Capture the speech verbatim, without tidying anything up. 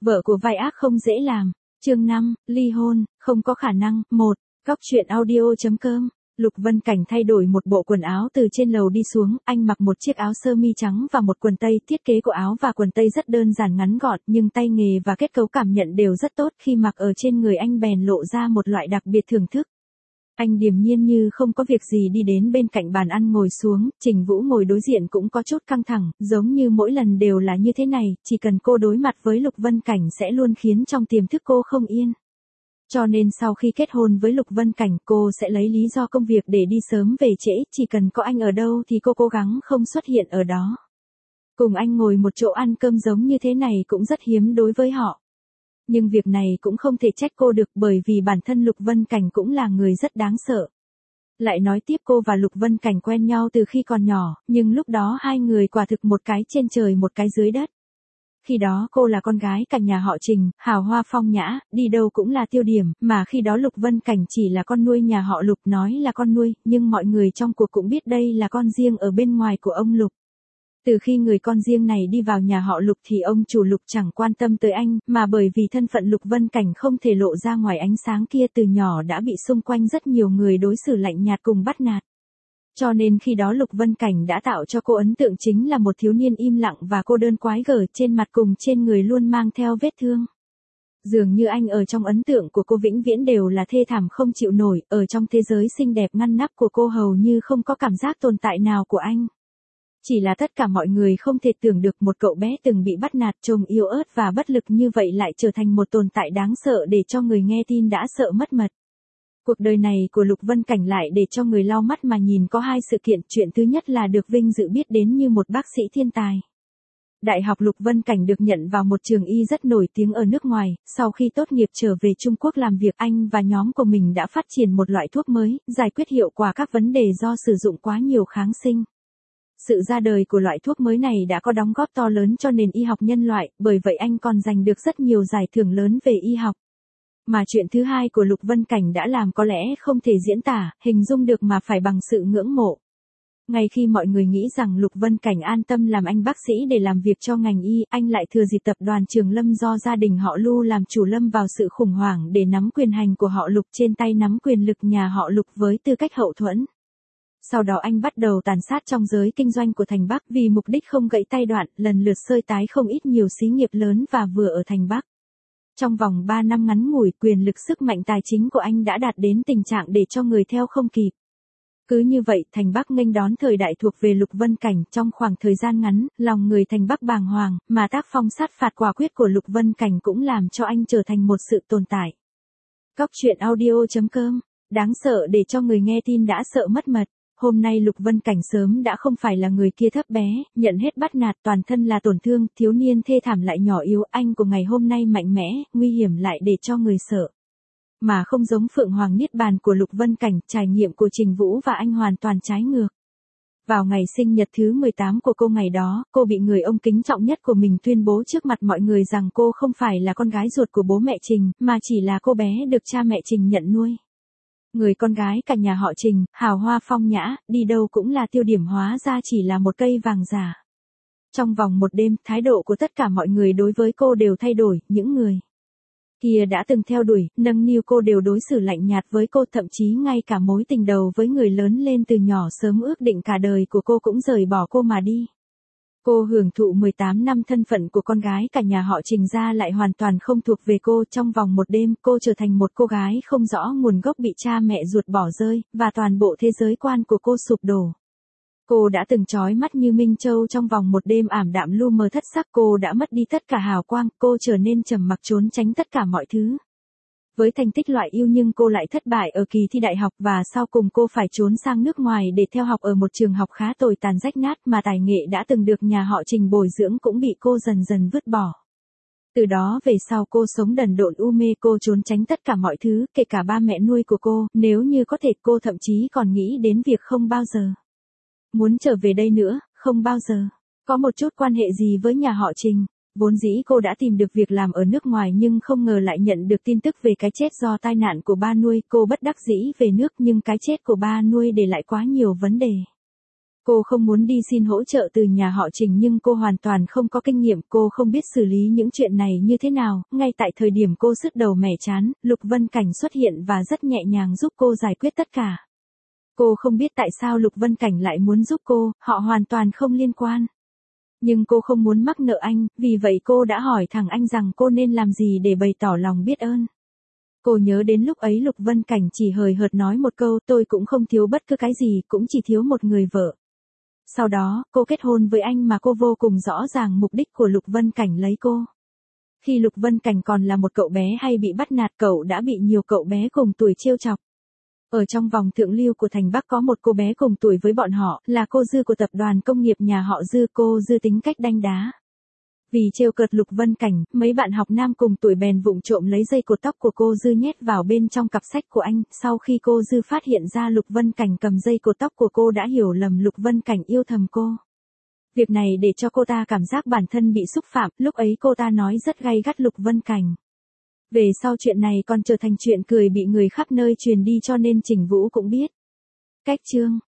Vợ của vai ác không dễ làm. Chương năm, ly hôn, không có khả năng. một. Góc truyện audio.com. Lục Vân Cảnh thay đổi một bộ quần áo từ trên lầu đi xuống, anh mặc một chiếc áo sơ mi trắng và một quần tây, thiết kế của áo và quần tây rất đơn giản ngắn gọn, nhưng tay nghề và kết cấu cảm nhận đều rất tốt, khi mặc ở trên người anh bèn lộ ra một loại đặc biệt thưởng thức. Anh điềm nhiên như không có việc gì đi đến bên cạnh bàn ăn ngồi xuống, Trình Vũ ngồi đối diện cũng có chút căng thẳng, giống như mỗi lần đều là như thế này, chỉ cần cô đối mặt với Lục Vân Cảnh sẽ luôn khiến trong tiềm thức cô không yên. Cho nên sau khi kết hôn với Lục Vân Cảnh, cô sẽ lấy lý do công việc để đi sớm về trễ, chỉ cần có anh ở đâu thì cô cố gắng không xuất hiện ở đó. Cùng anh ngồi một chỗ ăn cơm giống như thế này cũng rất hiếm đối với họ. Nhưng việc này cũng không thể trách cô được, bởi vì bản thân Lục Vân Cảnh cũng là người rất đáng sợ. Lại nói tiếp, cô và Lục Vân Cảnh quen nhau từ khi còn nhỏ, nhưng lúc đó hai người quả thực một cái trên trời một cái dưới đất. Khi đó cô là con gái cả nhà họ Trình, hào hoa phong nhã, đi đâu cũng là tiêu điểm, mà khi đó Lục Vân Cảnh chỉ là con nuôi nhà họ Lục, nói là con nuôi, nhưng mọi người trong cuộc cũng biết đây là con riêng ở bên ngoài của ông Lục. Từ khi người con riêng này đi vào nhà họ Lục thì ông chủ Lục chẳng quan tâm tới anh, mà bởi vì thân phận Lục Vân Cảnh không thể lộ ra ngoài ánh sáng kia, từ nhỏ đã bị xung quanh rất nhiều người đối xử lạnh nhạt cùng bắt nạt. Cho nên khi đó Lục Vân Cảnh đã tạo cho cô ấn tượng chính là một thiếu niên im lặng và cô đơn, quái gở, trên mặt cùng trên người luôn mang theo vết thương. Dường như anh ở trong ấn tượng của cô vĩnh viễn đều là thê thảm không chịu nổi, ở trong thế giới xinh đẹp ngăn nắp của cô hầu như không có cảm giác tồn tại nào của anh. Chỉ là tất cả mọi người không thể tưởng được một cậu bé từng bị bắt nạt, trông yếu ớt và bất lực như vậy lại trở thành một tồn tại đáng sợ để cho người nghe tin đã sợ mất mật. Cuộc đời này của Lục Vân Cảnh lại để cho người lau mắt mà nhìn có hai sự kiện, chuyện thứ nhất là được vinh dự biết đến như một bác sĩ thiên tài. Đại học Lục Vân Cảnh được nhận vào một trường y rất nổi tiếng ở nước ngoài, sau khi tốt nghiệp trở về Trung Quốc làm việc, anh và nhóm của mình đã phát triển một loại thuốc mới, giải quyết hiệu quả các vấn đề do sử dụng quá nhiều kháng sinh. Sự ra đời của loại thuốc mới này đã có đóng góp to lớn cho nền y học nhân loại, bởi vậy anh còn giành được rất nhiều giải thưởng lớn về y học. Mà chuyện thứ hai của Lục Vân Cảnh đã làm có lẽ không thể diễn tả, hình dung được mà phải bằng sự ngưỡng mộ. Ngay khi mọi người nghĩ rằng Lục Vân Cảnh an tâm làm anh bác sĩ để làm việc cho ngành y, anh lại thừa dịp tập đoàn Trường Lâm do gia đình họ Lu làm chủ lâm vào sự khủng hoảng để nắm quyền hành của họ Lục trên tay, nắm quyền lực nhà họ Lục với tư cách hậu thuẫn. Sau đó anh bắt đầu tàn sát trong giới kinh doanh của thành Bắc, vì mục đích không gãy tay đoạn, lần lượt sơi tái không ít nhiều xí nghiệp lớn và vừa ở thành Bắc. Trong vòng ba năm ngắn ngủi, quyền lực sức mạnh tài chính của anh đã đạt đến tình trạng để cho người theo không kịp. Cứ như vậy, thành Bắc nghênh đón thời đại thuộc về Lục Vân Cảnh. Trong khoảng thời gian ngắn, lòng người thành Bắc bàng hoàng, mà tác phong sát phạt quả quyết của Lục Vân Cảnh cũng làm cho anh trở thành một sự tồn tại. Góc truyện audio.com. Đáng sợ để cho người nghe tin đã sợ mất mật. Hôm nay Lục Vân Cảnh sớm đã không phải là người kia thấp bé, nhận hết bắt nạt, toàn thân là tổn thương, thiếu niên thê thảm lại nhỏ yếu, anh của ngày hôm nay mạnh mẽ, nguy hiểm lại để cho người sợ. Mà không giống Phượng Hoàng Niết Bàn của Lục Vân Cảnh, trải nghiệm của Trình Vũ và anh hoàn toàn trái ngược. Vào ngày sinh nhật thứ mười tám của cô ngày đó, cô bị người ông kính trọng nhất của mình tuyên bố trước mặt mọi người rằng cô không phải là con gái ruột của bố mẹ Trình, mà chỉ là cô bé được cha mẹ Trình nhận nuôi. Người con gái cả nhà họ Trình, hào hoa phong nhã, đi đâu cũng là tiêu điểm, hóa ra chỉ là một cây vàng giả. Trong vòng một đêm, thái độ của tất cả mọi người đối với cô đều thay đổi, những người kia đã từng theo đuổi, nâng niu cô đều đối xử lạnh nhạt với cô, thậm chí ngay cả mối tình đầu với người lớn lên từ nhỏ sớm ước định cả đời của cô cũng rời bỏ cô mà đi. Cô hưởng thụ mười tám năm thân phận của con gái cả nhà họ Trình ra lại hoàn toàn không thuộc về cô, trong vòng một đêm cô trở thành một cô gái không rõ nguồn gốc bị cha mẹ ruột bỏ rơi, và toàn bộ thế giới quan của cô sụp đổ. Cô đã từng chói mắt như Minh Châu, trong vòng một đêm ảm đạm lu mờ thất sắc, cô đã mất đi tất cả hào quang, cô trở nên trầm mặc trốn tránh tất cả mọi thứ. Với thành tích loại yêu nhưng cô lại thất bại ở kỳ thi đại học, và sau cùng cô phải trốn sang nước ngoài để theo học ở một trường học khá tồi tàn rách nát, mà tài nghệ đã từng được nhà họ Trình bồi dưỡng cũng bị cô dần dần vứt bỏ. Từ đó về sau cô sống đần độn u mê, cô trốn tránh tất cả mọi thứ, kể cả ba mẹ nuôi của cô, nếu như có thể cô thậm chí còn nghĩ đến việc không bao giờ muốn trở về đây nữa, không bao giờ có một chút quan hệ gì với nhà họ Trình. Vốn dĩ cô đã tìm được việc làm ở nước ngoài nhưng không ngờ lại nhận được tin tức về cái chết do tai nạn của ba nuôi, cô bất đắc dĩ về nước nhưng cái chết của ba nuôi để lại quá nhiều vấn đề. Cô không muốn đi xin hỗ trợ từ nhà họ Trình nhưng cô hoàn toàn không có kinh nghiệm, cô không biết xử lý những chuyện này như thế nào, ngay tại thời điểm cô sứt đầu mẻ chán, Lục Vân Cảnh xuất hiện và rất nhẹ nhàng giúp cô giải quyết tất cả. Cô không biết tại sao Lục Vân Cảnh lại muốn giúp cô, họ hoàn toàn không liên quan. Nhưng cô không muốn mắc nợ anh, vì vậy cô đã hỏi thằng anh rằng cô nên làm gì để bày tỏ lòng biết ơn. Cô nhớ đến lúc ấy Lục Vân Cảnh chỉ hời hợt nói một câu, tôi cũng không thiếu bất cứ cái gì, cũng chỉ thiếu một người vợ. Sau đó, cô kết hôn với anh mà cô vô cùng rõ ràng mục đích của Lục Vân Cảnh lấy cô. Khi Lục Vân Cảnh còn là một cậu bé hay bị bắt nạt, cậu đã bị nhiều cậu bé cùng tuổi trêu chọc. Ở trong vòng thượng lưu của thành Bắc có một cô bé cùng tuổi với bọn họ, là cô Dư của tập đoàn công nghiệp nhà họ Dư. Cô Dư tính cách đanh đá. Vì trêu cợt Lục Vân Cảnh, mấy bạn học nam cùng tuổi bèn vụng trộm lấy dây cột tóc của cô Dư nhét vào bên trong cặp sách của anh. Sau khi cô Dư phát hiện ra Lục Vân Cảnh cầm dây cột tóc của cô đã hiểu lầm Lục Vân Cảnh yêu thầm cô. Việc này để cho cô ta cảm giác bản thân bị xúc phạm, lúc ấy cô ta nói rất gay gắt Lục Vân Cảnh. Về sau chuyện này còn trở thành chuyện cười bị người khắp nơi truyền đi cho nên Trình Vũ cũng biết. Cách chương